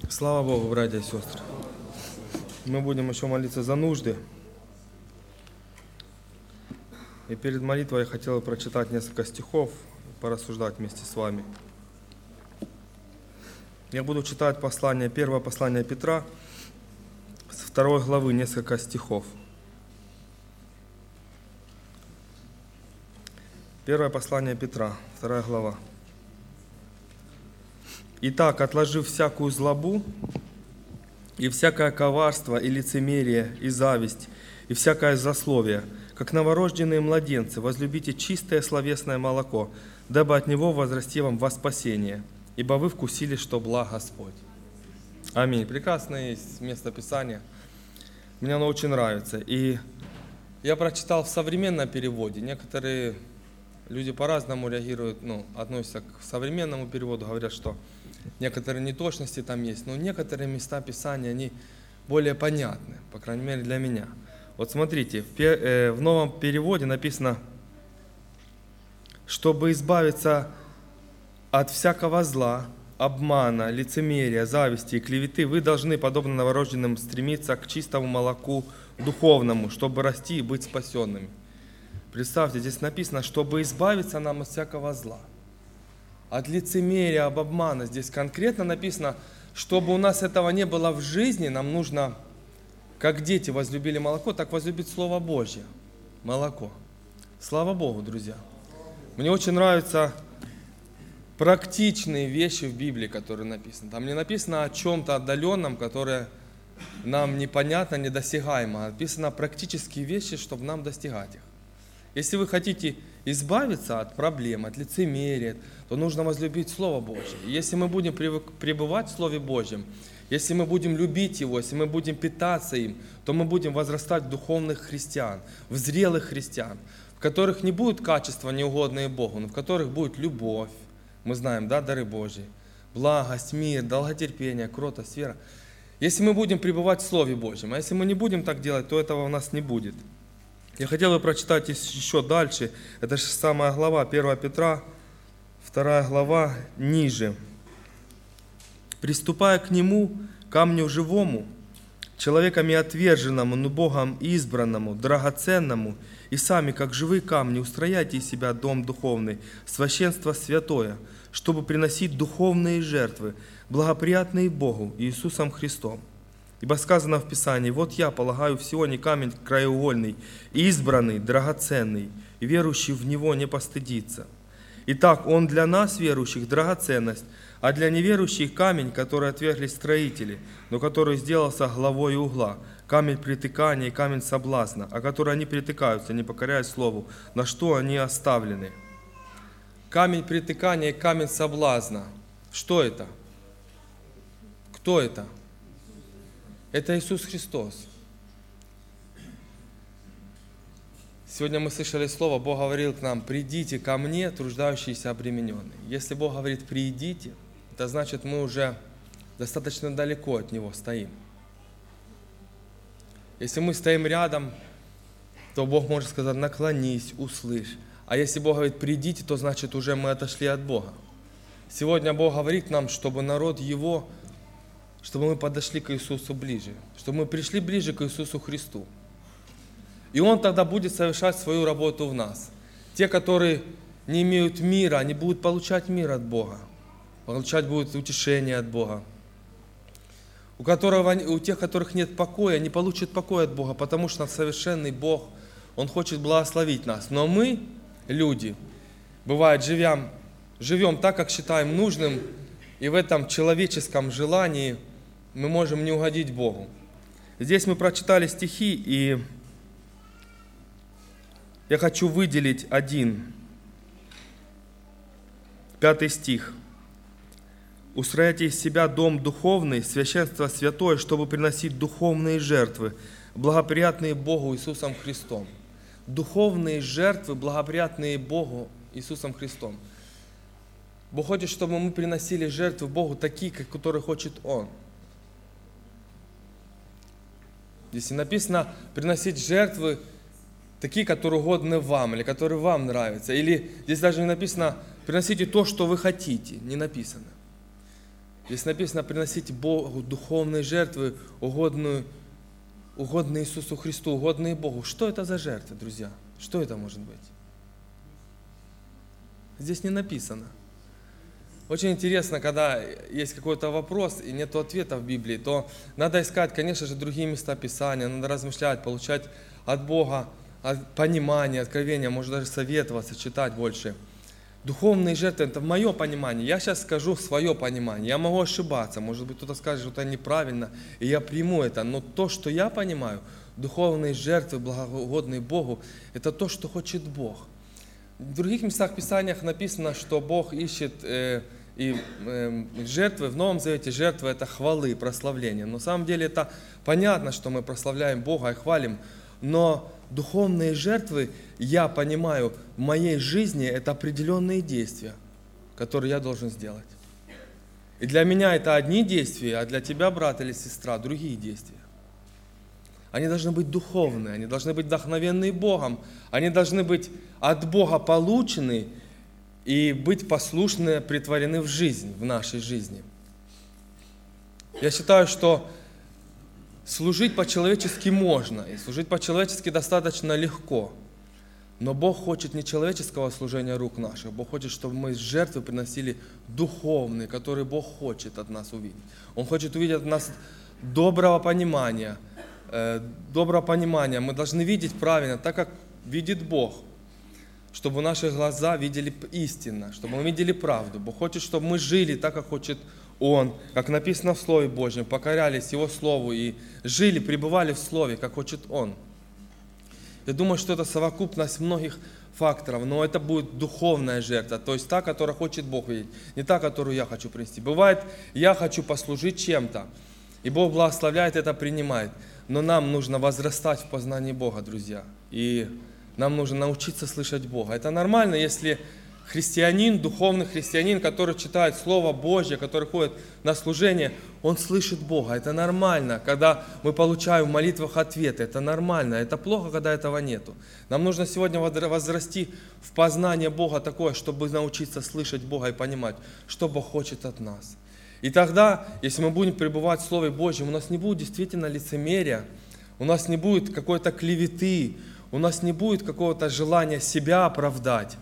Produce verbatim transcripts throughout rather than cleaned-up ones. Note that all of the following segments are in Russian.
Слава Богу, братья и сестры. Мы будем еще молиться за нужды. И перед молитвой я хотел бы прочитать несколько стихов, порассуждать вместе с вами. Я буду читать послание, первое послание Петра, с второй главы несколько стихов. Первое послание Петра, вторая глава. «Итак, отложив всякую злобу, и всякое коварство, и лицемерие, и зависть, и всякое злословие, как новорожденные младенцы, возлюбите чистое словесное молоко, дабы от него возрасти вам во спасение, ибо вы вкусили, что благ Господь». Аминь. Прекрасное есть место Писания. Мне оно очень нравится. И я прочитал в современном переводе. Некоторые люди по-разному реагируют, ну, относятся к современному переводу, говорят, что некоторые неточности там есть, но некоторые места Писания, они более понятны, по крайней мере для меня. Вот смотрите, в новом переводе написано, чтобы избавиться от всякого зла, обмана, лицемерия, зависти и клеветы, вы должны, подобно новорожденным, стремиться к чистому молоку духовному, чтобы расти и быть спасенными. Представьте, здесь написано, чтобы избавиться нам от всякого зла, от лицемерия, от обмана. Здесь конкретно написано, чтобы у нас этого не было в жизни, нам нужно, как дети возлюбили молоко, так возлюбить Слово Божье. Молоко. Слава Богу, друзья. Мне очень нравятся практичные вещи в Библии, которые написаны. Там не написано о чем-то отдаленном, которое нам непонятно, недосягаемо. А написано практические вещи, чтобы нам достигать их. Если вы хотите избавиться от проблем, от лицемерия, то нужно возлюбить Слово Божье. Если мы будем пребывать в Слове Божьем, если мы будем любить Его, если мы будем питаться им, то мы будем возрастать в духовных христиан, в зрелых христиан, в которых не будет качества неугодные Богу, но в которых будет любовь. Мы знаем, да, дары Божьи, благость, мир, долготерпение, кротость, вера. Если мы будем пребывать в Слове Божьем, а если мы не будем так делать, то этого у нас не будет. Я хотел бы прочитать еще дальше, это же самая глава, первое Петра, вторая глава, ниже. «Приступая к Нему, камню живому, человеками отверженному, но Богом избранному, драгоценному, и сами, как живые камни, устрояйте из себя дом духовный, священство святое, чтобы приносить духовные жертвы, благоприятные Богу Иисусом Христом. Ибо сказано в Писании, вот я полагаю в Сионе камень краеугольный, избранный, драгоценный, и верующий в Него не постыдится. Итак, Он для нас, верующих, драгоценность, а для неверующих камень, который отвергли строители, но который сделался главой угла, камень притыкания и камень соблазна, о который они притыкаются, не покоряя слову, на что они оставлены». Камень притыкания и камень соблазна. Что это? Кто это? Это Иисус Христос. Сегодня мы слышали слово, Бог говорил к нам, придите ко мне, труждающиеся обремененные. Если Бог говорит, придите, это значит, мы уже достаточно далеко от Него стоим. Если мы стоим рядом, то Бог может сказать, наклонись, услышь. А если Бог говорит, придите, то значит, уже мы отошли от Бога. Сегодня Бог говорит нам, чтобы народ Его, чтобы мы подошли к Иисусу ближе, чтобы мы пришли ближе к Иисусу Христу. И Он тогда будет совершать свою работу в нас. Те, которые не имеют мира, они будут получать мир от Бога, получать будут утешение от Бога. У, которого, у тех, у которых нет покоя, они получат покой от Бога, потому что совершенный Бог, Он хочет благословить нас. Но мы, люди, бывает, живем, живем так, как считаем нужным, и в этом человеческом желании мы можем не угодить Богу. Здесь мы прочитали стихи, и я хочу выделить один, пятый стих. «Устрояйте из себя дом духовный, священство святое, чтобы приносить духовные жертвы, благоприятные Богу Иисусом Христом». Духовные жертвы, благоприятные Богу Иисусом Христом. Бог хочет, чтобы мы приносили жертвы Богу такие, которые хочет Он. Здесь написано приносить жертвы такие, которые угодны вам, или которые вам нравятся. Или здесь даже не написано приносите то, что вы хотите. Не написано. Здесь написано: приносите Богу духовные жертвы, угодные, угодные Иисусу Христу, угодные Богу. Что это за жертвы, друзья? Что это может быть? Здесь не написано. Очень интересно, когда есть какой-то вопрос и нет ответа в Библии, то надо искать, конечно же, другие места Писания, надо размышлять, получать от Бога от понимания, откровения, может даже советоваться, читать больше. Духовные жертвы – это мое понимание. Я сейчас скажу свое понимание. Я могу ошибаться, может быть, кто-то скажет, что это неправильно, и я приму это. Но то, что я понимаю, духовные жертвы, благоугодные Богу, это то, что хочет Бог. В других местах Писания написано, что Бог ищет э, и э, жертвы. В Новом Завете жертвы – это хвалы, прославление. Но на самом деле это понятно, что мы прославляем Бога и хвалим, но духовные жертвы, я понимаю, в моей жизни это определенные действия, которые я должен сделать. И для меня это одни действия, а для тебя, брат или сестра, другие действия. Они должны быть духовные, они должны быть вдохновенные Богом, они должны быть от Бога получены и быть послушны, претворены в жизнь, в нашей жизни. Я считаю, что служить по-человечески можно, и служить по-человечески достаточно легко. Но Бог хочет не человеческого служения рук наших. Бог хочет, чтобы мы жертвы приносили духовные, которые Бог хочет от нас увидеть. Он хочет увидеть от нас доброго понимания. Э, доброго понимания. Мы должны видеть правильно, так как видит Бог. Чтобы наши глаза видели истинно, чтобы мы видели правду. Бог хочет, чтобы мы жили так, как хочет Он, как написано в Слове Божьем, покорялись Его Слову и жили, пребывали в Слове, как хочет Он. Я думаю, что это совокупность многих факторов, но это будет духовная жертва, то есть та, которую хочет Бог видеть, не та, которую я хочу принести. Бывает, я хочу послужить чем-то, и Бог благословляет, это принимает, но нам нужно возрастать в познании Бога, друзья, и нам нужно научиться слышать Бога. Это нормально, если христианин, духовный христианин, который читает Слово Божье, который ходит на служение, он слышит Бога. Это нормально, когда мы получаем в молитвах ответы. Это нормально. Это плохо, когда этого нету. Нам нужно сегодня возрасти в познание Бога такое, чтобы научиться слышать Бога и понимать, что Бог хочет от нас. И тогда, если мы будем пребывать в Слове Божьем, у нас не будет действительно лицемерия, у нас не будет какой-то клеветы, у нас не будет какого-то желания себя оправдать,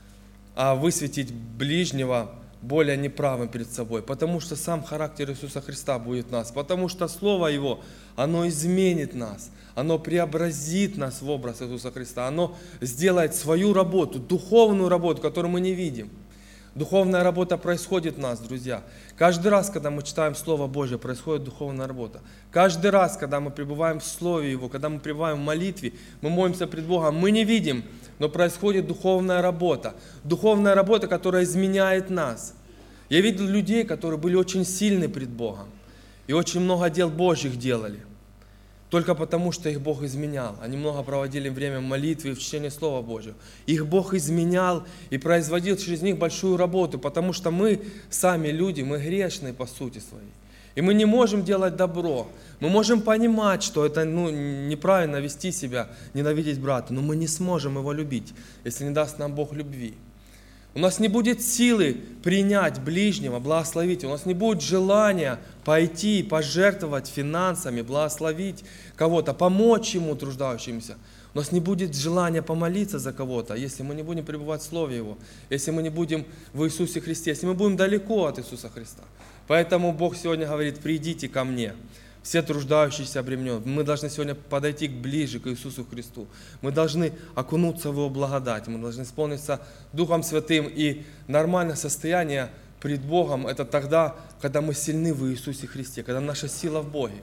а высветить ближнего более неправым перед собой. Потому что сам характер Иисуса Христа будет в нас. Потому что Слово Его, оно изменит нас. Оно преобразит нас в образ Иисуса Христа. Оно сделает свою работу, духовную работу, которую мы не видим. Духовная работа происходит в нас, друзья. Каждый раз, когда мы читаем Слово Божье, происходит духовная работа. Каждый раз, когда мы пребываем в Слове Его, когда мы пребываем в молитве, мы молимся пред Богом, мы не видим, но происходит духовная работа. Духовная работа, которая изменяет нас. Я видел людей, которые были очень сильны пред Богом и очень много дел Божьих делали. Только потому, что их Бог изменял. Они много проводили время в молитве и в чтении Слова Божьего. Их Бог изменял и производил через них большую работу, потому что мы сами люди, мы грешные по сути своей. И мы не можем делать добро. Мы можем понимать, что это ну, неправильно вести себя, ненавидеть брата, но мы не сможем его любить, если не даст нам Бог любви. У нас не будет силы принять ближнего, благословить. У нас не будет желания пойти, пожертвовать финансами, благословить кого-то, помочь ему труждающимся. У нас не будет желания помолиться за кого-то, если мы не будем пребывать в Слове Его, если мы не будем в Иисусе Христе, если мы будем далеко от Иисуса Христа. Поэтому Бог сегодня говорит: придите ко мне, все труждающиеся, обремененные. Мы должны сегодня подойти ближе к Иисусу Христу. Мы должны окунуться в Его благодать. Мы должны исполниться Духом Святым. И нормальное состояние пред Богом – это тогда, когда мы сильны в Иисусе Христе, когда наша сила в Боге.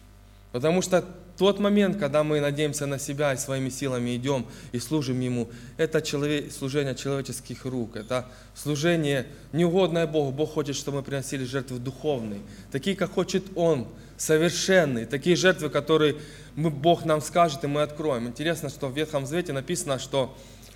Потому что тот момент, когда мы надеемся на себя и своими силами идем и служим Ему, это человек, служение человеческих рук, это служение неугодное Богу. Бог хочет, чтобы мы приносили жертвы духовные, такие, как хочет Он, совершенные, такие жертвы, которые мы, Бог нам скажет, и мы откроем. Интересно, что в Ветхом Завете написано, что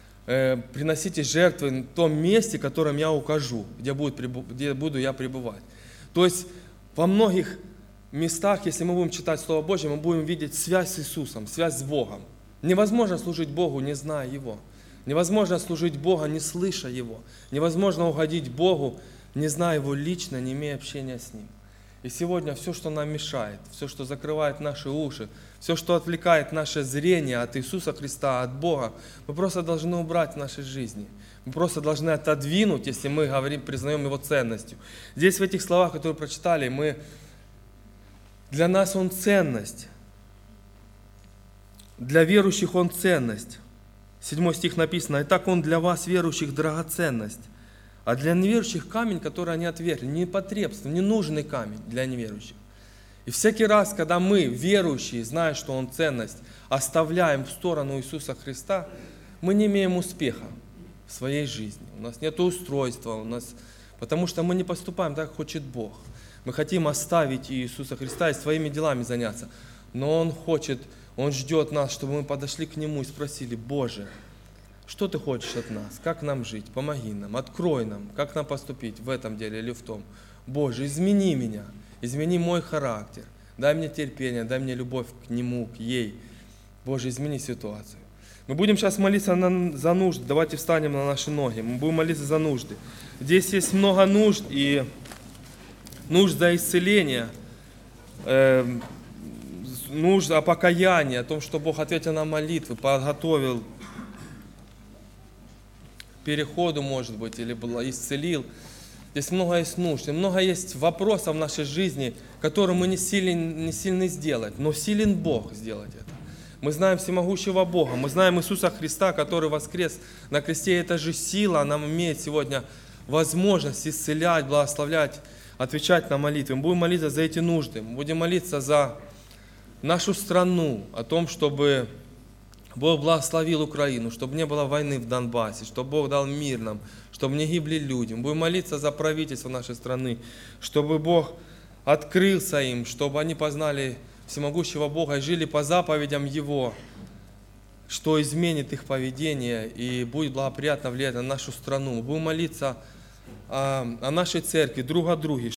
э, приносите жертвы в том месте, которым я укажу, где, будет, где буду я пребывать. То есть во многих местах, если мы будем читать Слово Божье, мы будем видеть связь с Иисусом, связь с Богом. Невозможно служить Богу, не зная Его. Невозможно служить Богу, не слыша Его. Невозможно угодить Богу, не зная Его лично, не имея общения с Ним. И сегодня все, что нам мешает, все, что закрывает наши уши, все, что отвлекает наше зрение от Иисуса Христа, от Бога, мы просто должны убрать в нашей жизни. Мы просто должны отодвинуть, если мы говорим, признаем Его ценностью. Здесь в этих словах, которые прочитали, мы, для нас Он ценность. Для верующих Он ценность. Седьмой стих написано: «Итак, Он для вас, верующих, драгоценность». А для неверующих камень, который они отвергли, непотребство, ненужный камень для неверующих. И всякий раз, когда мы, верующие, зная, что Он ценность, оставляем в сторону Иисуса Христа, мы не имеем успеха в своей жизни. У нас нет устройства, у нас... потому что мы не поступаем так, как хочет Бог. Мы хотим оставить Иисуса Христа и своими делами заняться. Но Он хочет, Он ждет нас, чтобы мы подошли к Нему и спросили: Боже, что Ты хочешь от нас? Как нам жить? Помоги нам, открой нам, как нам поступить в этом деле или в том. Боже, измени меня, измени мой характер, дай мне терпение, дай мне любовь к Нему, к ей. Боже, измени ситуацию. Мы будем сейчас молиться на, за нужды. Давайте встанем на наши ноги. Мы будем молиться за нужды. Здесь есть много нужд, и нужд за исцеление, э, нужд о покаянии, о том, что Бог ответил на молитвы, подготовил переходу, может быть, или исцелил. Здесь много есть нужд, и много есть вопросов в нашей жизни, которые мы не сильны, не сильны сделать, но силен Бог сделать это. Мы знаем всемогущего Бога, мы знаем Иисуса Христа, который воскрес на кресте. Это же сила, она имеет сегодня возможность исцелять, благословлять, отвечать на молитвы. Мы будем молиться за эти нужды, мы будем молиться за нашу страну, о том, чтобы Бог благословил Украину, чтобы не было войны в Донбассе, чтобы Бог дал мир нам, чтобы не гибли люди. Мы будем молиться за правительство нашей страны, чтобы Бог открылся им, чтобы они познали всемогущего Бога и жили по заповедям Его, что изменит их поведение и будет благоприятно влиять на нашу страну. Мы будем молиться о, о нашей церкви, друг о друге,